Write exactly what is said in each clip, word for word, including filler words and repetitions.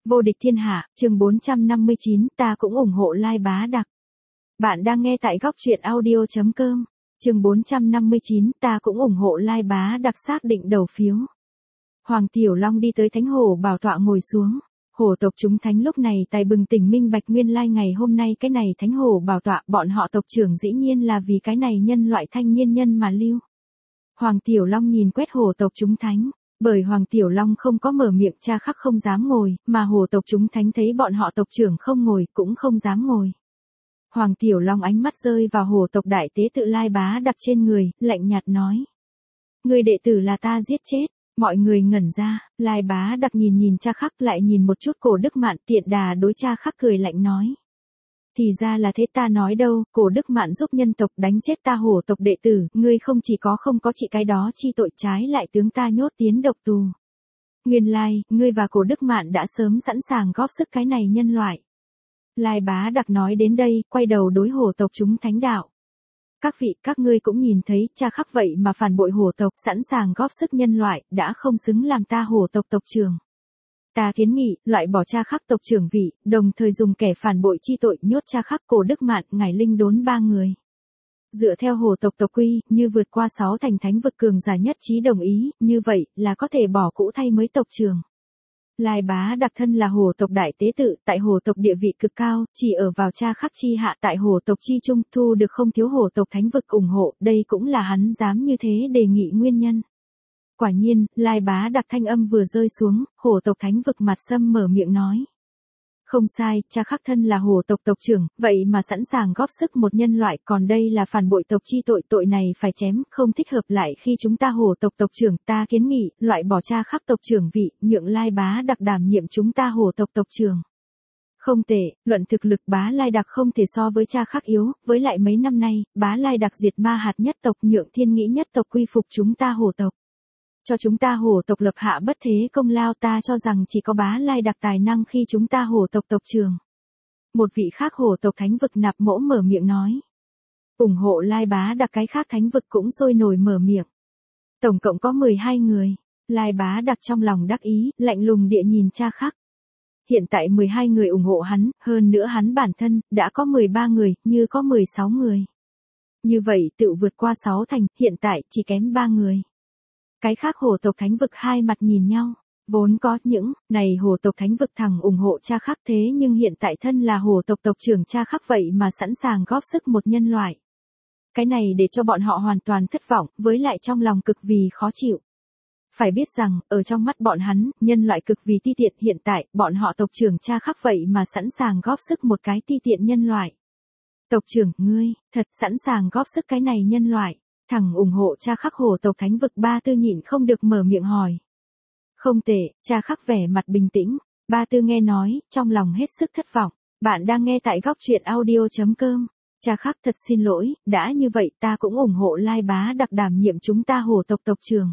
Vô địch thiên hạ, chương bốn trăm năm mươi chín, ta cũng ủng hộ Lai Bá Đặc. Bạn đang nghe tại góc truyện audio chấm com. Chương bốn trăm năm mươi chín, ta cũng ủng hộ Lai Bá Đặc xác định đầu phiếu. Hoàng Tiểu Long đi tới thánh hồ bảo tọa ngồi xuống. Hồ tộc chúng thánh lúc này tài bừng tỉnh minh bạch nguyên lai ngày hôm nay cái này thánh hồ bảo tọa, bọn họ tộc trưởng dĩ nhiên là vì cái này nhân loại thanh niên nhân mà lưu. Hoàng Tiểu Long nhìn quét hồ tộc chúng thánh. Bởi Hoàng Tiểu Long không có mở miệng, cha khắc không dám ngồi, mà hồ tộc chúng thánh thấy bọn họ tộc trưởng không ngồi cũng không dám ngồi. Hoàng Tiểu Long ánh mắt rơi vào hồ tộc đại tế tự Lai Bá Đặc trên người, lạnh nhạt nói. Người đệ tử là ta giết chết, mọi người ngẩn ra, Lai Bá Đặc nhìn nhìn cha khắc lại nhìn một chút Cổ Đức Mạn, tiện đà đối cha khắc cười lạnh nói. Thì ra là thế, ta nói đâu, Cổ Đức Mạn giúp nhân tộc đánh chết ta hồ tộc đệ tử, ngươi không chỉ có không có trị cái đó chi tội, trái lại tướng ta nhốt tiến độc tù. Nguyên lai, ngươi và Cổ Đức Mạn đã sớm sẵn sàng góp sức cái này nhân loại. Lai Bá Đặc nói đến đây, quay đầu đối hồ tộc chúng thánh đạo. Các vị, các ngươi cũng nhìn thấy, cha khắc vậy mà phản bội hồ tộc, sẵn sàng góp sức nhân loại, đã không xứng làm ta hồ tộc tộc trưởng. Ta kiến nghị, loại bỏ cha khắc tộc trưởng vị, đồng thời dùng kẻ phản bội chi tội nhốt cha khắc Cổ Đức Mạn, Ngải Linh Đốn ba người. Dựa theo hồ tộc tộc quy, như vượt qua sáu thành thánh vực cường giả nhất trí đồng ý, như vậy là có thể bỏ cũ thay mới tộc trưởng. Lai Bá Đặc thân là hồ tộc đại tế tự, tại hồ tộc địa vị cực cao, chỉ ở vào cha khắc chi hạ tại hồ tộc chi trung, thu được không thiếu hồ tộc thánh vực ủng hộ, đây cũng là hắn dám như thế đề nghị nguyên nhân. Quả nhiên, Lai Bá Đặc thanh âm vừa rơi xuống, hồ tộc thánh vực mặt sâm mở miệng nói. Không sai, cha khắc thân là hồ tộc tộc trưởng, vậy mà sẵn sàng góp sức một nhân loại, còn đây là phản bội tộc chi tội, tội này phải chém, không thích hợp lại khi chúng ta hồ tộc tộc trưởng, ta kiến nghị, loại bỏ cha khắc tộc trưởng vị, nhượng Lai Bá Đặc đảm nhiệm chúng ta hồ tộc tộc trưởng. Không tệ, luận thực lực Bá Lai Đặc không thể so với cha khắc yếu, với lại mấy năm nay, Bá Lai Đặc diệt ma hạt nhất tộc, nhượng thiên nghĩ nhất tộc quy phục chúng ta hồ tộc. Cho chúng ta hồ tộc lập hạ bất thế công lao, ta cho rằng chỉ có Bá Lai Đặc tài năng khi chúng ta hồ tộc tộc trưởng. Một vị khác hồ tộc thánh vực Nạp Mỗ mở miệng nói. ủng hộ Lai Bá Đặc cái khác thánh vực cũng sôi nổi mở miệng. Tổng cộng có mười hai người, Lai Bá Đặc trong lòng đắc ý, lạnh lùng địa nhìn cha khắc. Hiện tại mười hai người ủng hộ hắn, hơn nữa hắn bản thân, đã có mười ba người, như có mười sáu người. Như vậy tự vượt qua sáu thành, hiện tại chỉ kém ba người. Cái khác hồ tộc thánh vực hai mặt nhìn nhau, vốn có những, này hồ tộc thánh vực thẳng ủng hộ cha khắc, thế nhưng hiện tại thân là hồ tộc tộc trưởng cha khắc vậy mà sẵn sàng góp sức một nhân loại. Cái này để cho bọn họ hoàn toàn thất vọng, với lại trong lòng cực vì khó chịu. Phải biết rằng, ở trong mắt bọn hắn, nhân loại cực vì ti tiện, hiện tại, bọn họ tộc trưởng cha khắc vậy mà sẵn sàng góp sức một cái ti tiện nhân loại. Tộc trưởng, ngươi, thật sẵn sàng góp sức cái này nhân loại. Thẳng ủng hộ cha khắc hồ tộc thánh vực Ba Tư nhịn không được mở miệng hỏi. Không tệ, cha khắc vẻ mặt bình tĩnh. Ba Tư nghe nói, trong lòng hết sức thất vọng. Bạn đang nghe tại góc truyện audio chấm com. Cha khắc thật xin lỗi, đã như vậy ta cũng ủng hộ Lai Bá Đặc đảm nhiệm chúng ta hồ tộc tộc trưởng.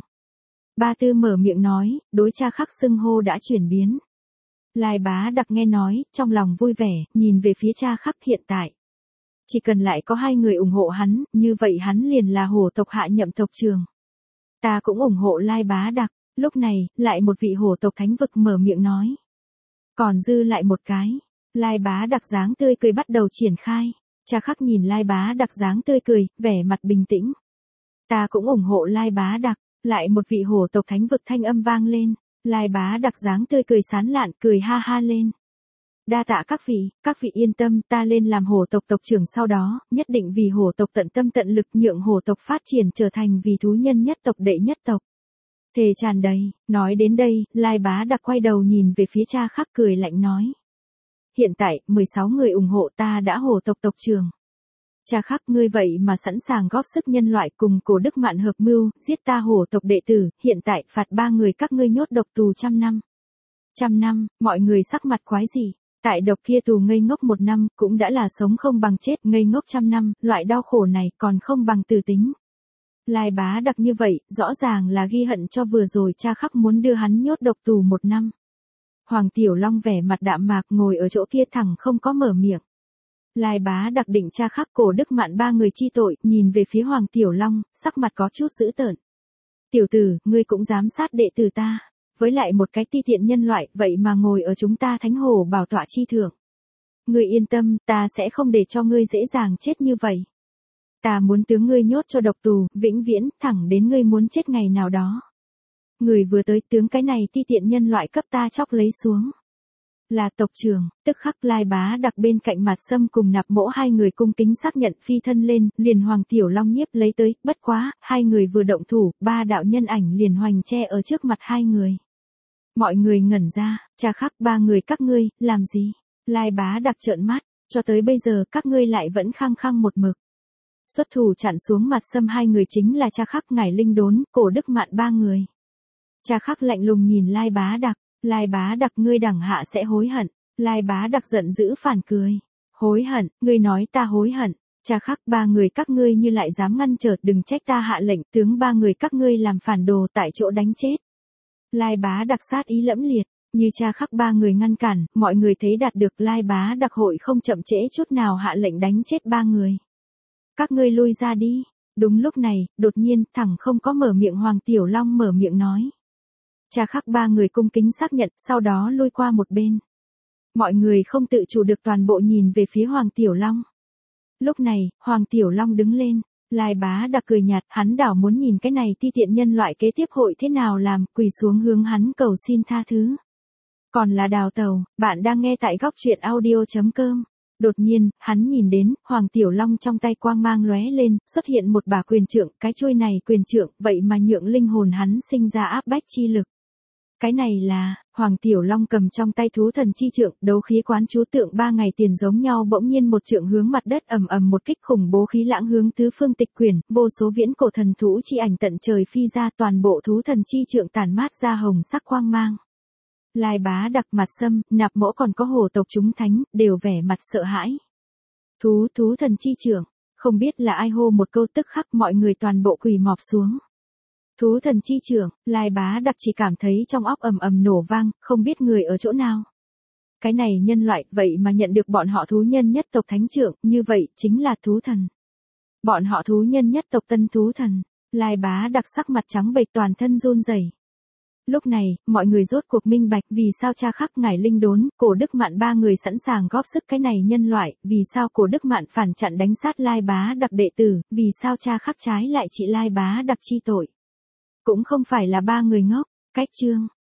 Ba Tư mở miệng nói, đối cha khắc xưng hô đã chuyển biến. Lai Bá Đặc nghe nói, trong lòng vui vẻ, nhìn về phía cha khắc hiện tại. Chỉ cần lại có hai người ủng hộ hắn, như vậy hắn liền là hồ tộc hạ nhậm tộc trưởng. Ta cũng ủng hộ Lai Bá Đặc, lúc này, lại một vị hồ tộc thánh vực mở miệng nói. Còn dư lại một cái, Lai Bá Đặc dáng tươi cười bắt đầu triển khai, cha khắc nhìn Lai Bá Đặc dáng tươi cười, vẻ mặt bình tĩnh. Ta cũng ủng hộ Lai Bá Đặc, lại một vị hồ tộc thánh vực thanh âm vang lên, Lai Bá Đặc dáng tươi cười sán lạn, cười ha ha lên. Đa tạ các vị, các vị yên tâm, ta lên làm hồ tộc tộc trưởng sau đó, nhất định vì hồ tộc tận tâm tận lực nhượng hồ tộc phát triển trở thành vì thú nhân nhất tộc đệ nhất tộc. Thề tràn đầy, nói đến đây, Lai Bá Đặc quay đầu nhìn về phía cha khắc cười lạnh nói. Hiện tại, mười sáu người ủng hộ ta đã hồ tộc tộc trưởng. Cha khắc ngươi vậy mà sẵn sàng góp sức nhân loại cùng Cổ Đức Mạn hợp mưu, giết ta hồ tộc đệ tử, hiện tại phạt ba người các ngươi nhốt độc tù trăm năm. Trăm năm, mọi người sắc mặt quái gì? Tại độc kia tù ngây ngốc một năm, cũng đã là sống không bằng chết, ngây ngốc trăm năm, loại đau khổ này còn không bằng tử tính. Lai Bá Đặc như vậy, rõ ràng là ghi hận cho vừa rồi cha khắc muốn đưa hắn nhốt độc tù một năm. Hoàng Tiểu Long vẻ mặt đạm mạc ngồi ở chỗ kia thẳng không có mở miệng. Lai Bá Đặc định cha khắc Cổ Đức Mạn ba người chi tội, nhìn về phía Hoàng Tiểu Long, sắc mặt có chút dữ tợn. Tiểu tử, ngươi cũng dám sát đệ tử ta. với lại một cái ti tiện nhân loại, vậy mà ngồi ở chúng ta thánh hồ bảo tọa chi thượng. Ngươi yên tâm, ta sẽ không để cho ngươi dễ dàng chết như vậy. Ta muốn tướng ngươi nhốt cho độc tù, vĩnh viễn, thẳng đến ngươi muốn chết ngày nào đó. Người vừa tới tướng cái này ti tiện nhân loại cấp ta chóc lấy xuống. Là tộc trưởng, tức khắc Lai Bá Đặc bên cạnh Mặt Sâm cùng Nạp Mỗ hai người cung kính xác nhận phi thân lên, liền Hoàng Tiểu Long nhiếp lấy tới, bất quá, hai người vừa động thủ, ba đạo nhân ảnh liền hoành che ở trước mặt hai người. Mọi người ngẩn ra, cha khắc ba người các ngươi, làm gì? Lai Bá Đặc trợn mắt, cho tới bây giờ các ngươi lại vẫn khăng khăng một mực. Xuất thủ chặn xuống Mặt Sâm hai người chính là cha khắc Ngải Linh Đốn, Cổ Đức Mạn ba người. Cha khắc lạnh lùng nhìn Lai Bá Đặc. Lai Bá Đặc ngươi đẳng hạ sẽ hối hận. Lai Bá Đặc giận dữ phản cười. Hối hận, ngươi nói ta hối hận. Cha khắc ba người các ngươi như lại dám ngăn trở, đừng trách ta hạ lệnh, tướng ba người các ngươi làm phản đồ tại chỗ đánh chết. Lai Bá Đặc sát ý lẫm liệt, như cha khắc ba người ngăn cản, mọi người thấy đạt được Lai Bá Đặc hội không chậm trễ chút nào hạ lệnh đánh chết ba người. Các ngươi lui ra đi. Đúng lúc này, đột nhiên, thẳng không có mở miệng Hoàng Tiểu Long mở miệng nói. Cha khắc ba người cung kính xác nhận, sau đó lui qua một bên. Mọi người không tự chủ được toàn bộ nhìn về phía Hoàng Tiểu Long. Lúc này, Hoàng Tiểu Long đứng lên, Lai Bá Đặc cười nhạt, hắn đảo muốn nhìn cái này ti tiện nhân loại kế tiếp hội thế nào làm, quỳ xuống hướng hắn cầu xin tha thứ. Còn là Đào Tàu, bạn đang nghe tại góc truyện audio chấm com. Đột nhiên, hắn nhìn đến, Hoàng Tiểu Long trong tay quang mang lóe lên, xuất hiện một bả quyền trượng, cái chuôi này quyền trượng, vậy mà nhượng linh hồn hắn sinh ra áp bách chi lực. Cái này là, Hoàng Tiểu Long cầm trong tay thú thần chi trượng, đấu khí quán chú tượng ba ngày tiền giống nhau bỗng nhiên một trượng hướng mặt đất ầm ầm một kích khủng bố khí lãng hướng tứ phương tịch quyển, vô số viễn cổ thần thú chi ảnh tận trời phi ra, toàn bộ thú thần chi trượng tản mát ra hồng sắc quang mang. Lai Bá Đặc, Mặt Sâm, Nạp Mỗ còn có hồ tộc chúng thánh, đều vẻ mặt sợ hãi. Thú, thú thần chi trượng, không biết là ai hô một câu tức khắc mọi người toàn bộ quỳ mọp xuống. Thú thần chi trưởng, Lai Bá Đặc chỉ cảm thấy trong óc ầm ầm nổ vang, không biết người ở chỗ nào. Cái này nhân loại, vậy mà nhận được bọn họ thú nhân nhất tộc thánh trưởng, như vậy, chính là thú thần. Bọn họ thú nhân nhất tộc tân thú thần, Lai Bá Đặc sắc mặt trắng bệch toàn thân run rẩy. Lúc này, mọi người rốt cuộc minh bạch vì sao cha khắc Ngải Linh Đốn, Cổ Đức Mạn ba người sẵn sàng góp sức cái này nhân loại, vì sao Cổ Đức Mạn phản chặn đánh sát Lai Bá Đặc đệ tử, vì sao cha khắc trái lại trị Lai Bá Đặc chi tội. Cũng không phải là ba người ngốc, cách chương.